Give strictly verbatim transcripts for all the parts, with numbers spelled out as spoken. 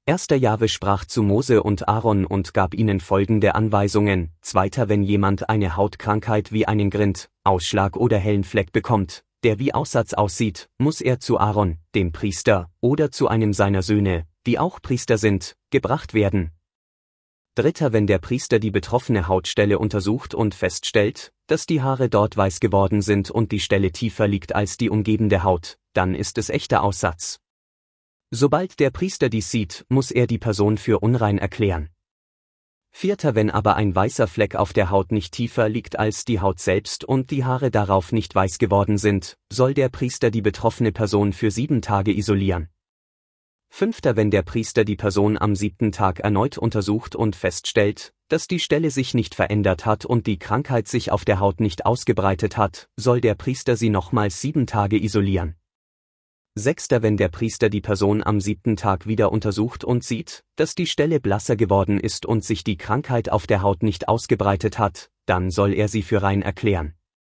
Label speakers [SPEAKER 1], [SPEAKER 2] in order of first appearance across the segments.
[SPEAKER 1] Erster Jahwe sprach zu Mose und Aaron und gab ihnen folgende Anweisungen. Zweiter Wenn jemand eine Hautkrankheit wie einen Grind, Ausschlag oder hellen Fleck bekommt, der wie Aussatz aussieht, muss er zu Aaron, dem Priester, oder zu einem seiner Söhne, die auch Priester sind, gebracht werden. Dritter Wenn der Priester die betroffene Hautstelle untersucht und feststellt, dass die Haare dort weiß geworden sind und die Stelle tiefer liegt als die umgebende Haut, dann ist es echter Aussatz. Sobald der Priester dies sieht, muss er die Person für unrein erklären. Vierter Wenn aber ein weißer Fleck auf der Haut nicht tiefer liegt als die Haut selbst und die Haare darauf nicht weiß geworden sind, soll der Priester die betroffene Person für sieben Tage isolieren. Fünfter Wenn der Priester die Person am siebten Tag erneut untersucht und feststellt, dass die Stelle sich nicht verändert hat und die Krankheit sich auf der Haut nicht ausgebreitet hat, soll der Priester sie nochmals sieben Tage isolieren. Sechster Wenn der Priester die Person am siebten Tag wieder untersucht und sieht, dass die Stelle blasser geworden ist und sich die Krankheit auf der Haut nicht ausgebreitet hat, dann soll er sie für rein erklären.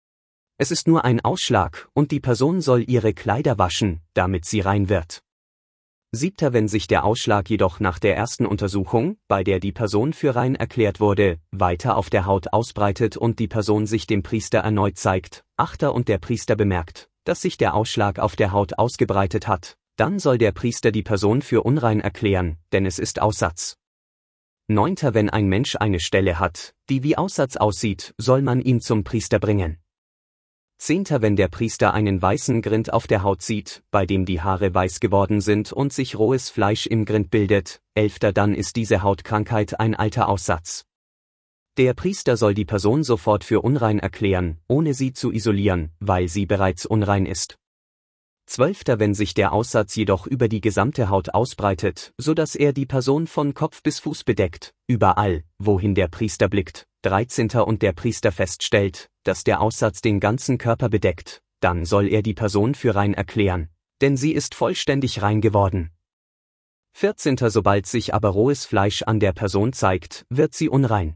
[SPEAKER 1] Es ist nur ein Ausschlag und die Person soll ihre Kleider waschen, damit sie rein wird. Siebter Wenn sich der Ausschlag jedoch nach der ersten Untersuchung, bei der die Person für rein erklärt wurde, weiter auf der Haut ausbreitet und die Person sich dem Priester erneut zeigt, achter und der Priester bemerkt, dass sich der Ausschlag auf der Haut ausgebreitet hat, dann soll der Priester die Person für unrein erklären, denn es ist Aussatz. Neunter Wenn ein Mensch eine Stelle hat, die wie Aussatz aussieht, soll man ihn zum Priester bringen. Zehnter Wenn der Priester einen weißen Grind auf der Haut sieht, bei dem die Haare weiß geworden sind und sich rohes Fleisch im Grind bildet, elfter Dann ist diese Hautkrankheit ein alter Aussatz. Der Priester soll die Person sofort für unrein erklären, ohne sie zu isolieren, weil sie bereits unrein ist. Zwölfter Wenn sich der Aussatz jedoch über die gesamte Haut ausbreitet, so dass er die Person von Kopf bis Fuß bedeckt, überall, wohin der Priester blickt. Dreizehnter Und der Priester feststellt, dass der Aussatz den ganzen Körper bedeckt, dann soll er die Person für rein erklären, denn sie ist vollständig rein geworden. Vierzehnter Sobald sich aber rohes Fleisch an der Person zeigt, wird sie unrein.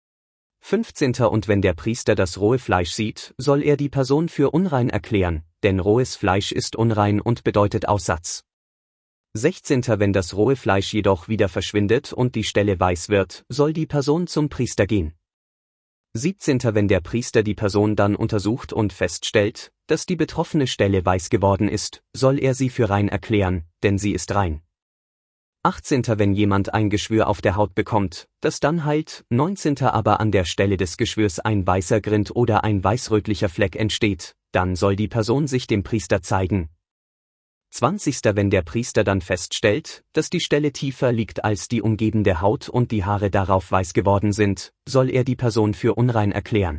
[SPEAKER 1] Fünfzehnter Und wenn der Priester das rohe Fleisch sieht, soll er die Person für unrein erklären, denn rohes Fleisch ist unrein und bedeutet Aussatz. Sechzehnter Wenn das rohe Fleisch jedoch wieder verschwindet und die Stelle weiß wird, soll die Person zum Priester gehen. Siebzehnter Wenn der Priester die Person dann untersucht und feststellt, dass die betroffene Stelle weiß geworden ist, soll er sie für rein erklären, denn sie ist rein. Achtzehnter Wenn jemand ein Geschwür auf der Haut bekommt, das dann heilt. Neunzehnter Aber an der Stelle des Geschwürs ein weißer Grind oder ein weißrötlicher Fleck entsteht, dann soll die Person sich dem Priester zeigen. Zwanzigster Wenn der Priester dann feststellt, dass die Stelle tiefer liegt als die umgebende Haut und die Haare darauf weiß geworden sind, soll er die Person für unrein erklären.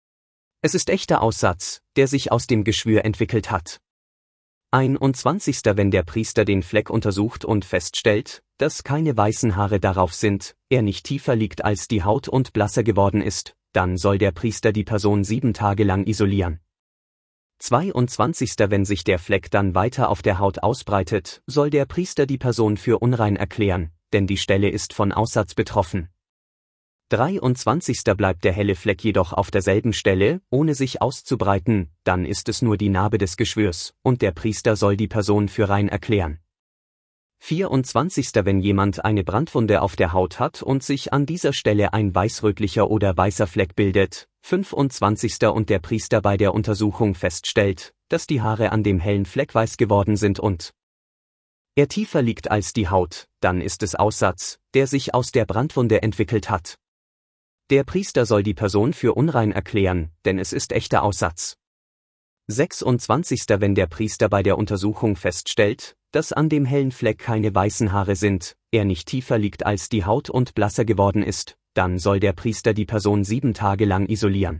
[SPEAKER 1] Es ist echter Aussatz, der sich aus dem Geschwür entwickelt hat. einundzwanzigster Wenn der Priester den Fleck untersucht und feststellt, dass keine weißen Haare darauf sind, er nicht tiefer liegt als die Haut und blasser geworden ist, dann soll der Priester die Person sieben Tage lang isolieren. zweiundzwanzigster Wenn sich der Fleck dann weiter auf der Haut ausbreitet, soll der Priester die Person für unrein erklären, denn die Stelle ist von Aussatz betroffen. dreiundzwanzigster Bleibt der helle Fleck jedoch auf derselben Stelle, ohne sich auszubreiten, dann ist es nur die Narbe des Geschwürs, und der Priester soll die Person für rein erklären. vierundzwanzigster Wenn jemand eine Brandwunde auf der Haut hat und sich an dieser Stelle ein weißrötlicher oder weißer Fleck bildet. fünfundzwanzigster Und der Priester bei der Untersuchung feststellt, dass die Haare an dem hellen Fleck weiß geworden sind und er tiefer liegt als die Haut, dann ist es Aussatz, der sich aus der Brandwunde entwickelt hat. Der Priester soll die Person für unrein erklären, denn es ist echter Aussatz. sechsundzwanzigster Wenn der Priester bei der Untersuchung feststellt, dass an dem hellen Fleck keine weißen Haare sind, er nicht tiefer liegt als die Haut und blasser geworden ist, dann soll der Priester die Person sieben Tage lang isolieren.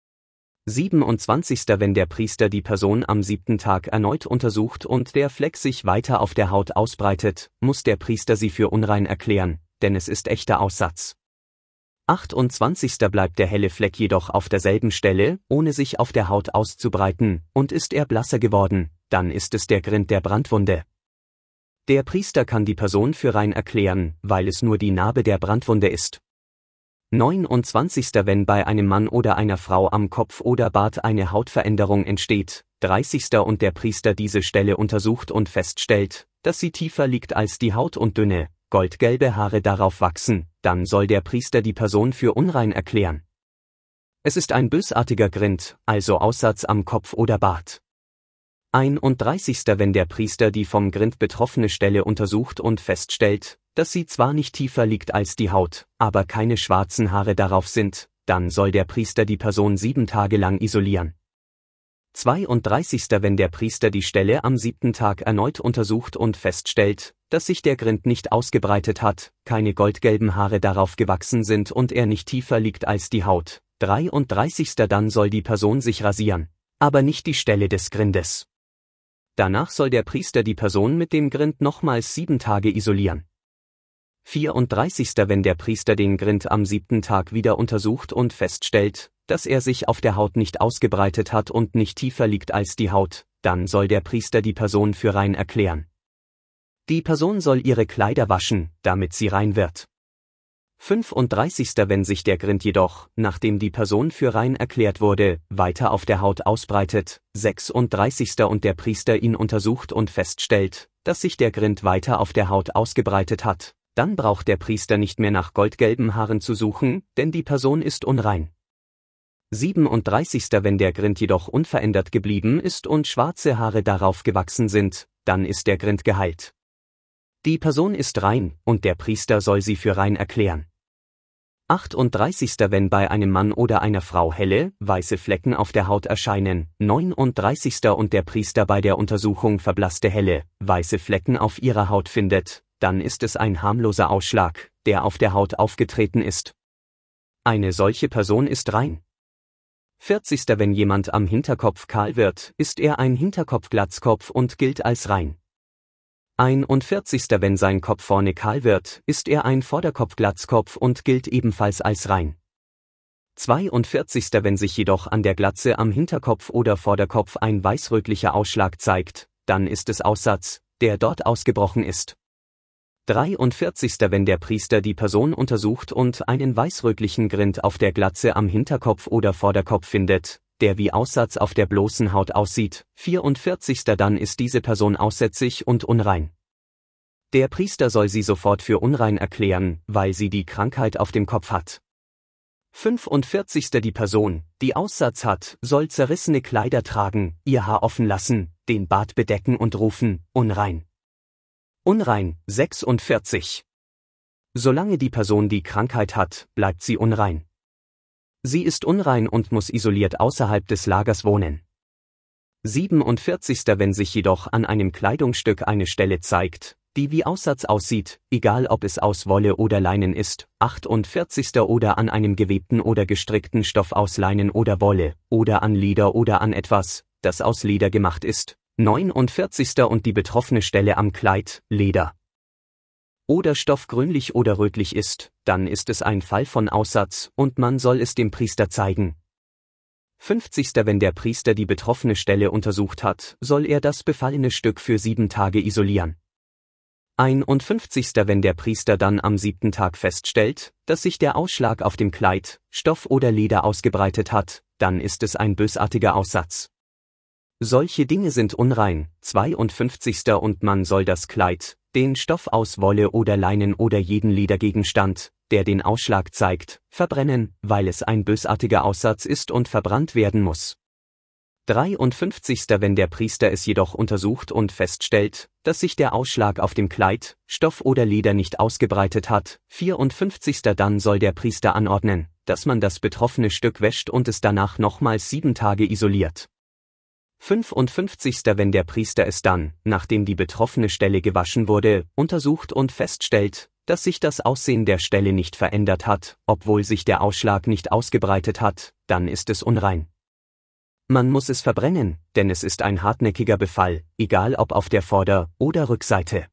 [SPEAKER 1] siebenundzwanzigster Wenn der Priester die Person am siebten Tag erneut untersucht und der Fleck sich weiter auf der Haut ausbreitet, muss der Priester sie für unrein erklären, denn es ist echter Aussatz. achtundzwanzigster Bleibt der helle Fleck jedoch auf derselben Stelle, ohne sich auf der Haut auszubreiten, und ist er blasser geworden, dann ist es der Grind der Brandwunde. Der Priester kann die Person für rein erklären, weil es nur die Narbe der Brandwunde ist. neunundzwanzigster Wenn bei einem Mann oder einer Frau am Kopf oder Bart eine Hautveränderung entsteht. dreißigster Und der Priester diese Stelle untersucht und feststellt, dass sie tiefer liegt als die Haut und dünne, goldgelbe Haare darauf wachsen, dann soll der Priester die Person für unrein erklären. Es ist ein bösartiger Grind, also Aussatz am Kopf oder Bart. einunddreißigster Wenn der Priester die vom Grind betroffene Stelle untersucht und feststellt, dass sie zwar nicht tiefer liegt als die Haut, aber keine schwarzen Haare darauf sind, dann soll der Priester die Person sieben Tage lang isolieren. zweiunddreißigster Wenn der Priester die Stelle am siebten Tag erneut untersucht und feststellt, dass sich der Grind nicht ausgebreitet hat, keine goldgelben Haare darauf gewachsen sind und er nicht tiefer liegt als die Haut. dreiunddreißigster Dann soll die Person sich rasieren, aber nicht die Stelle des Grindes. Danach soll der Priester die Person mit dem Grind nochmals sieben Tage isolieren. vierunddreißigster Wenn der Priester den Grind am siebten Tag wieder untersucht und feststellt, dass er sich auf der Haut nicht ausgebreitet hat und nicht tiefer liegt als die Haut, dann soll der Priester die Person für rein erklären. Die Person soll ihre Kleider waschen, damit sie rein wird. fünfunddreißigster Wenn sich der Grind jedoch, nachdem die Person für rein erklärt wurde, weiter auf der Haut ausbreitet, sechsunddreißigster und der Priester ihn untersucht und feststellt, dass sich der Grind weiter auf der Haut ausgebreitet hat, dann braucht der Priester nicht mehr nach goldgelben Haaren zu suchen, denn die Person ist unrein. siebenunddreißigster Wenn der Grind jedoch unverändert geblieben ist und schwarze Haare darauf gewachsen sind, dann ist der Grind geheilt. Die Person ist rein, und der Priester soll sie für rein erklären. achtunddreißigster Wenn bei einem Mann oder einer Frau helle, weiße Flecken auf der Haut erscheinen, neununddreißigster und der Priester bei der Untersuchung verblasste helle, weiße Flecken auf ihrer Haut findet, dann ist es ein harmloser Ausschlag, der auf der Haut aufgetreten ist. Eine solche Person ist rein. vierzigster Wenn jemand am Hinterkopf kahl wird, ist er ein Hinterkopfglatzkopf und gilt als rein. einundvierzigster Wenn sein Kopf vorne kahl wird, ist er ein Vorderkopfglatzkopf und gilt ebenfalls als rein. zweiundvierzigster Wenn sich jedoch an der Glatze am Hinterkopf oder Vorderkopf ein weißrötlicher Ausschlag zeigt, dann ist es Aussatz, der dort ausgebrochen ist. dreiundvierzigster Wenn der Priester die Person untersucht und einen weißrötlichen Grind auf der Glatze am Hinterkopf oder Vorderkopf findet, der wie Aussatz auf der bloßen Haut aussieht, vierundvierzigster Dann ist diese Person aussätzig und unrein. Der Priester soll sie sofort für unrein erklären, weil sie die Krankheit auf dem Kopf hat. fünfundvierzigster Die Person, die Aussatz hat, soll zerrissene Kleider tragen, ihr Haar offen lassen, den Bart bedecken und rufen, unrein. Unrein, sechsundvierzig. Solange die Person die Krankheit hat, bleibt sie unrein. Sie ist unrein und muss isoliert außerhalb des Lagers wohnen. siebenundvierzigster Wenn sich jedoch an einem Kleidungsstück eine Stelle zeigt, die wie Aussatz aussieht, egal ob es aus Wolle oder Leinen ist, achtundvierzigster oder an einem gewebten oder gestrickten Stoff aus Leinen oder Wolle, oder an Leder oder an etwas, das aus Leder gemacht ist, neunundvierzigster und die betroffene Stelle am Kleid, Leder oder Stoff grünlich oder rötlich ist, dann ist es ein Fall von Aussatz und man soll es dem Priester zeigen. fünfzigster Wenn der Priester die betroffene Stelle untersucht hat, soll er das befallene Stück für sieben Tage isolieren. einundfünfzigster Wenn der Priester dann am siebten Tag feststellt, dass sich der Ausschlag auf dem Kleid, Stoff oder Leder ausgebreitet hat, dann ist es ein bösartiger Aussatz. Solche Dinge sind unrein, zweiundfünfzigster und man soll das Kleid, den Stoff aus Wolle oder Leinen oder jeden Ledergegenstand, der den Ausschlag zeigt, verbrennen, weil es ein bösartiger Aussatz ist und verbrannt werden muss. dreiundfünfzigster Wenn der Priester es jedoch untersucht und feststellt, dass sich der Ausschlag auf dem Kleid, Stoff oder Leder nicht ausgebreitet hat, vierundfünfzigster Dann soll der Priester anordnen, dass man das betroffene Stück wäscht und es danach nochmals sieben Tage isoliert. fünfundfünfzigster Wenn der Priester es dann, nachdem die betroffene Stelle gewaschen wurde, untersucht und feststellt, dass sich das Aussehen der Stelle nicht verändert hat, obwohl sich der Ausschlag nicht ausgebreitet hat, dann ist es unrein. Man muss es verbrennen, denn es ist ein hartnäckiger Befall, egal ob auf der Vorder- oder Rückseite.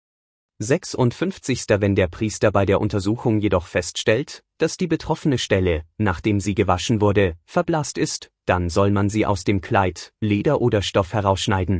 [SPEAKER 1] sechsundfünfzigster Wenn der Priester bei der Untersuchung jedoch feststellt, dass die betroffene Stelle, nachdem sie gewaschen wurde, verblasst ist, dann soll man sie aus dem Kleid, Leder oder Stoff herausschneiden.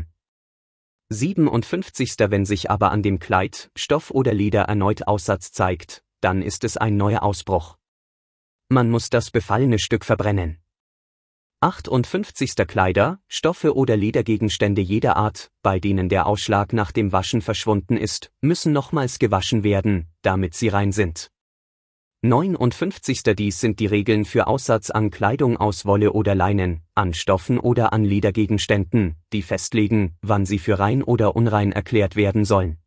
[SPEAKER 1] siebenundfünfzigster Wenn sich aber an dem Kleid, Stoff oder Leder erneut Aussatz zeigt, dann ist es ein neuer Ausbruch. Man muss das befallene Stück verbrennen. achtundfünfzig Kleider, Stoffe oder Ledergegenstände jeder Art, bei denen der Ausschlag nach dem Waschen verschwunden ist, müssen nochmals gewaschen werden, damit sie rein sind. neunundfünfzig Dies sind die Regeln für Aussatz an Kleidung aus Wolle oder Leinen, an Stoffen oder an Ledergegenständen, die festlegen, wann sie für rein oder unrein erklärt werden sollen.